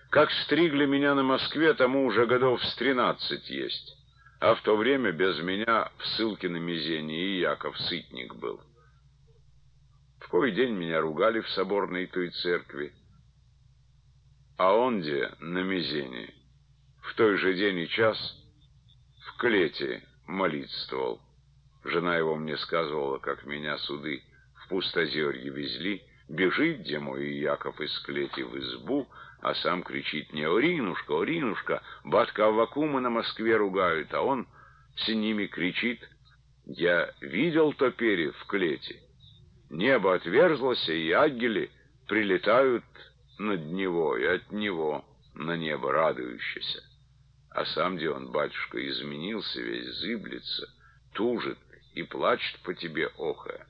Как стригли меня на Москве, тому уже годов с 13 есть. А в то время без меня в ссылке на Мезении и Яков Сытник был. В кой день меня ругали в соборной той церкви, а он где на Мезении в той же день и час в клете молитствовал. Жена его мне сказывала, как меня суды в Пустозерье везли, бежит, где мой Яков из клети в избу, а сам кричит мне: «Оринушка, Оринушка, батька Аввакума на Москве ругают», а он с ними кричит: «Я видел топере в клете, небо отверзлось, и ангели прилетают над него и от него на небо радующийся». А сам где он, батюшка, изменился весь, зыблется, тужит и плачет по тебе, охая.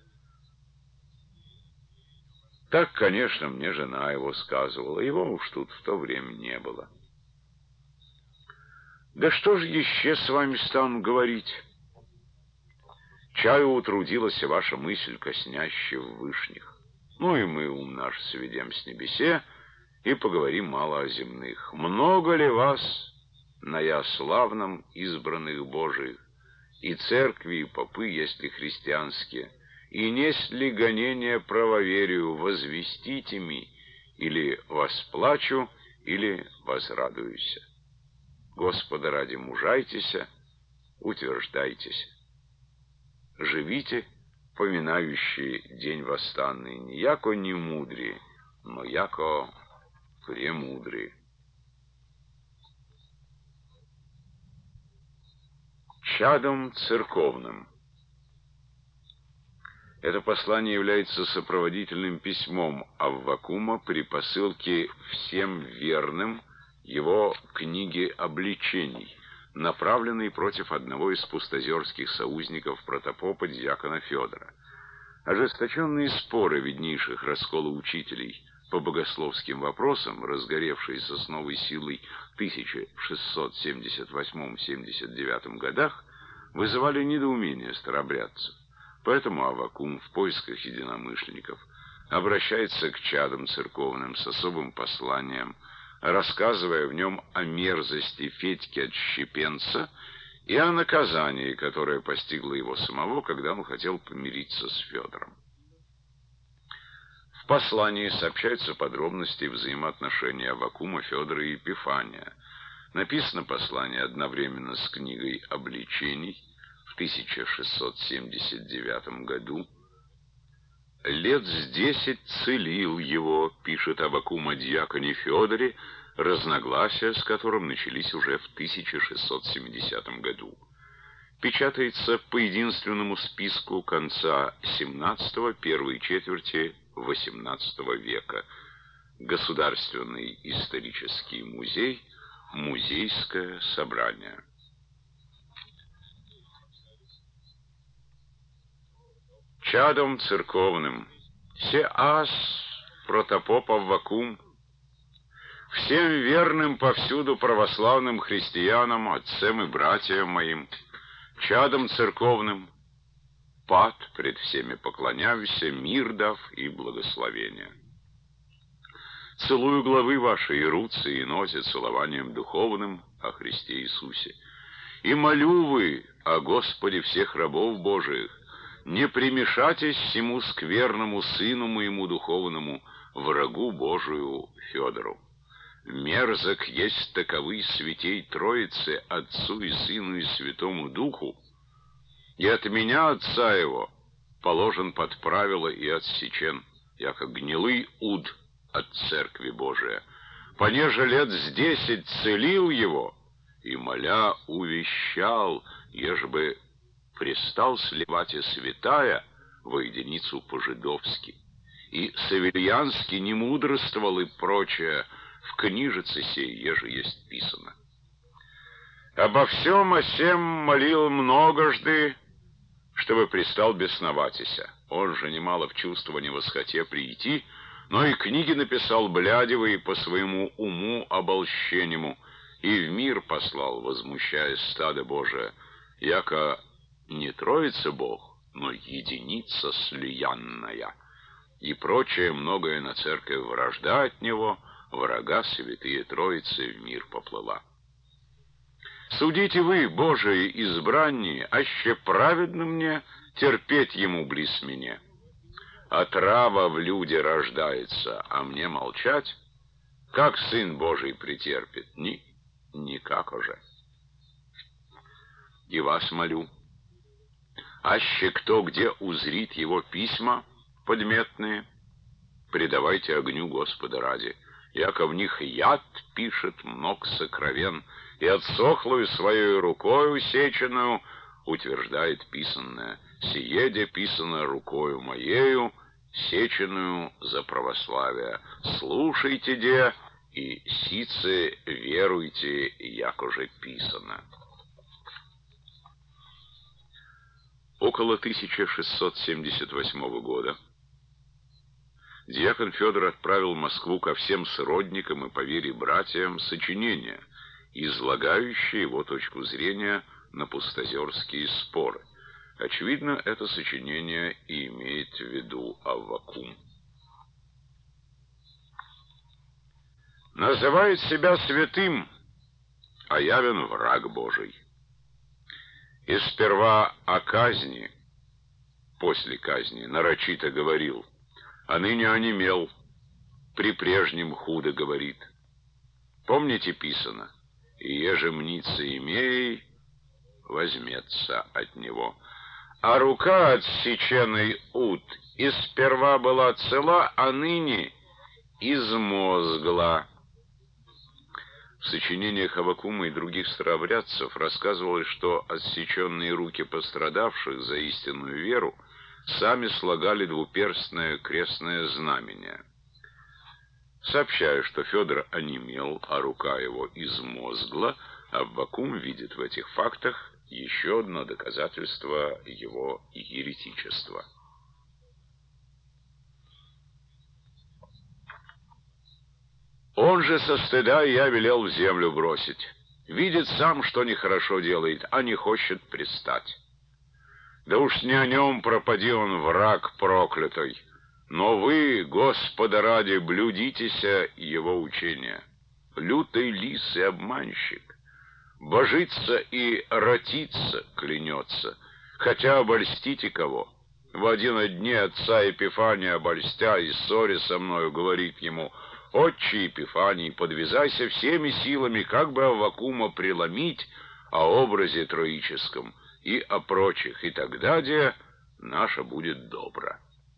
Так, конечно, мне жена его сказывала, его уж тут в то время не было. Да что ж еще с вами стану говорить? Чаю утрудилась ваша мысль, коснящая в вышних. Ну и мы ум наш сведем с небесе и поговорим мало о земных. Много ли вас на я славном избранных Божиих, и церкви, и попы, если христианские, и несть ли гонение правоверию, возвестите ми, или восплачу, или возрадуюсь. Господа ради мужайтеся, утверждайтесь. Живите, поминающие день восстанный, не яко не мудрые, но яко премудрые. Чадом церковным. Это послание является сопроводительным письмом Аввакума при посылке всем верным его книги обличений, направленной против одного из пустозерских соузников протопопа дьякона Федора. Ожесточенные споры виднейших расколоучителей по богословским вопросам, разгоревшиеся с новой силой в 1678-79 годах, вызывали недоумение старобрядцев. Поэтому Аввакум в поисках единомышленников обращается к чадам церковным с особым посланием, рассказывая в нем о мерзости Федьки Отщепенца и о наказании, которое постигло его самого, когда он хотел помириться с Федором. В послании сообщаются подробности взаимоотношений Аввакума, Федора и Епифания. Написано послание одновременно с книгой обличений в 1679 году. «Лет с 10 целил его», пишет Аввакум о дьяконе Федоре, разногласия с которым начались уже в 1670 году. Печатается по единственному списку конца XVII, первой четверти XVIII века. Государственный исторический музей, Музейское собрание. Чадом церковным. Се ас протопоп Аввакум, всем верным повсюду православным христианам, отцам и братьям моим, чадом церковным, пад пред всеми поклоняюся, мир дав и благословение. Целую главы ваши и руцы, и нози целованием духовным о Христе Иисусе. И молю вы о Господе всех рабов Божиих, не примешайтесь всему скверному сыну моему духовному, врагу Божию Федору. Мерзок есть таковы святей Троицы, Отцу и Сыну и Святому Духу, и от меня, Отца его, положен под правило и отсечен, яко гнилый уд от Церкви Божия. Понеже лет с 10 целил его, и, моля, увещал, ежебы пристал сливать и святая во единицу по-жидовски, и Савельянский не мудрствовал и прочее, в книжице сей, еже есть писано. Обо всем о сем молил многожды, чтобы пристал бесноватися. Он же немало в чувствовании восхоте прийти, но и книги написал блядевые по своему уму обольщеннему, и в мир послал, возмущаясь стадо Божие, яко не Троица Бог, но единица слиянная, и прочее многое на церковь вражда от него, врага святые Троицы в мир поплыла. Судите вы, Божии избранние, аще праведно мне терпеть ему близ меня. Отрава в люде рождается, а мне молчать? Как Сын Божий претерпит? Никак уже. И вас молю, аще кто где узрит его письма подметные, предавайте огню Господа ради, яко в них яд пишет много сокровен, и отсохлую своей рукою сеченую утверждает писанное, сиеде писано рукою моею, сеченую за православие. Слушайте де, и сице веруйте, яко же писано. Около 1678 года дьякон Федор отправил в Москву ко всем сродникам и по вере братьям сочинение, излагающее его точку зрения на пустозерские споры. Очевидно, это сочинение и имеет в виду Аввакум. Называет себя святым, а явен враг Божий. И сперва о казни, после казни, нарочито говорил, а ныне онемел, при прежнем худо говорит. Помните, писано, и еже мница имей, возьмется от него. А рука отсеченный ут и сперва была цела, а ныне измозгла. В сочинениях Аввакума и других старообрядцев рассказывалось, что отсеченные руки пострадавших за истинную веру сами слагали двуперстное крестное знамение. Сообщаю, что Федор онемел, а рука его измозгла, Аввакум видит в этих фактах еще одно доказательство его еретичества. Он же со стыда я велел в землю бросить. Видит сам, что нехорошо делает, а не хочет пристать. Да уж не о нем пропади он, враг проклятый. Но вы, Господа ради, блюдитеся его учения. Лютый лис и обманщик. Божится и ротится, клянется. Хотя обольстите кого. В один дни отца Епифания обольстя и ссоре со мною говорит ему: «Отче Епифаний, подвязайся всеми силами, как бы Аввакума преломить о образе троическом и о прочих, и тогда де наша будет добра».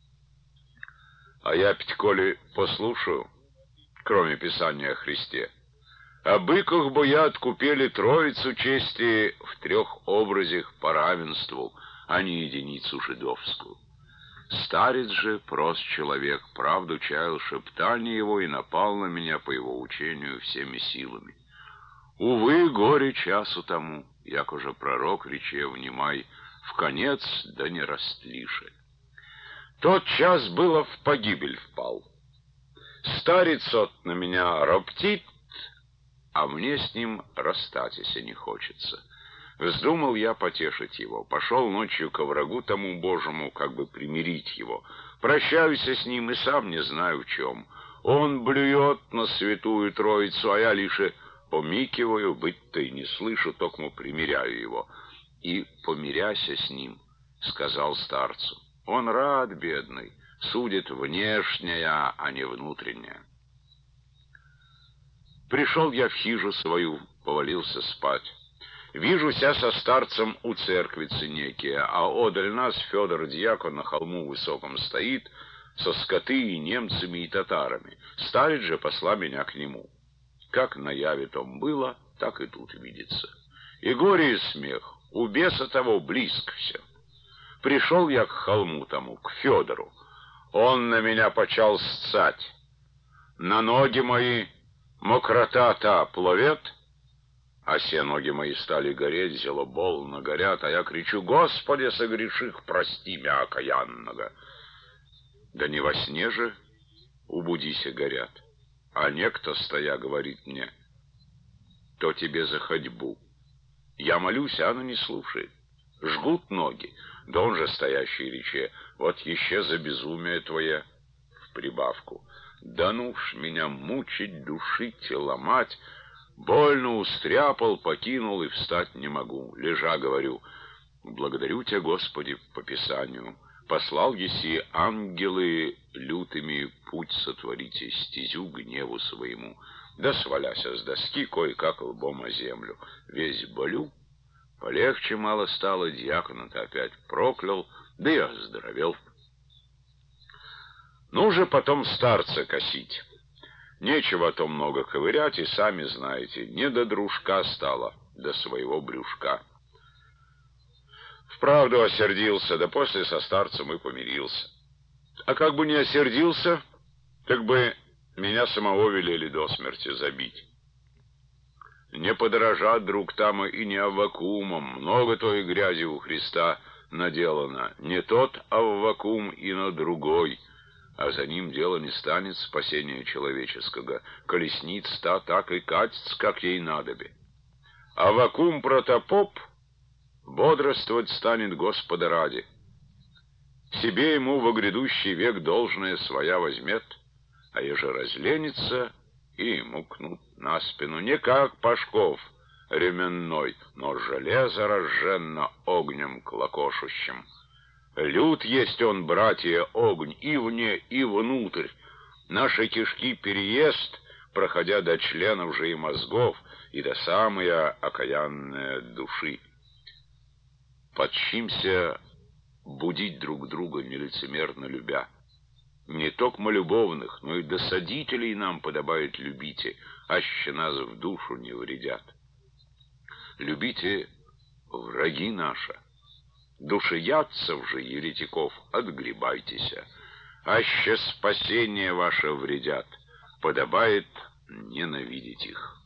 А я, коли послушаю, кроме Писания о Христе, о быках бы я откупили Троицу чести в трех образах по равенству, а не единицу жидовскую. Старец же, прост человек, правду чаял шептание его и напал на меня по его учению всеми силами. Увы, горе часу тому, як уже пророк рече, внимай, в конец да не растлише. Тот час было в погибель впал. Старец от на меня роптит, а мне с ним расстаться не хочется. Вздумал я потешить его, пошел ночью ко врагу тому Божьему, как бы примирить его. Прощаюсь с ним и сам не знаю в чем. Он блюет на святую Троицу, а я лишь помикиваю, быть-то и не слышу, токмо примиряю его. И, помиряся с ним, сказал старцу: он рад, бедный, судит внешнее, а не внутреннее. Пришел я в хижу свою, повалился спать. Вижуся со старцем у церквицы некие, а одаль нас Федор дьякон на холму высоком стоит, со скоты и немцами и татарами. Старец же посла меня к нему. Как на яве том было, так и тут видится. И горе, и смех, у беса того близко все. Пришел я к холму тому, к Федору. Он на меня почал ссать. На ноги мои мокрота та пловет, а все ноги мои стали гореть, зело болно горят, а я кричу: «Господи, согреших, прости мя окаянного». Да не во сне же убудися горят, а некто, стоя, говорит мне: «То тебе за ходьбу». Я молюсь, а она не слушает. Жгут ноги, да он же стоящий рече: «Вот еще за безумие твое», в прибавку. Да ну ж меня мучить, душить и ломать. Больно устряпал, покинул и встать не могу. Лежа, говорю: благодарю тебя, Господи, по Писанию. Послал еси ангелы лютыми путь сотворите, стезю гневу своему. Да сваляся с доски кое-как лбом о землю. Весь болю. Полегче мало стало, дьякона-то опять проклял, да и оздоровел. Ну же потом старца косить. Нечего о том много ковырять, и сами знаете, не до дружка стало, до своего брюшка. Вправду осердился, да после со старцем и помирился. А как бы не осердился, так бы меня самого велели до смерти забить. Не подорожат, друг, там и не Аввакумом, много той грязи у Христа наделано. Не тот Аввакум и на другой, а за ним дело не станет спасения человеческого. Колесниц та так и катится, как ей надобе. Аввакум протопоп бодрствовать станет Господа ради. Себе ему во грядущий век должное своя возьмет, а еже разленится, и ему кнут на спину, не как Пашков ременной, но железо разженно огнем клокочущим. Лют есть он, братья, огонь и вне, и внутрь. Наши кишки переест, проходя до членов же и мозгов, и до самой окаянной души. Подчимся будить друг друга, нелицемерно любя. Не токмо любовных, но и досадителей нам подобает любите, аще нас в душу не вредят. Любите враги наши. Душеядцев же, еретиков, отгребайтеся. Аще спасение ваше вредят, подобает ненавидеть их.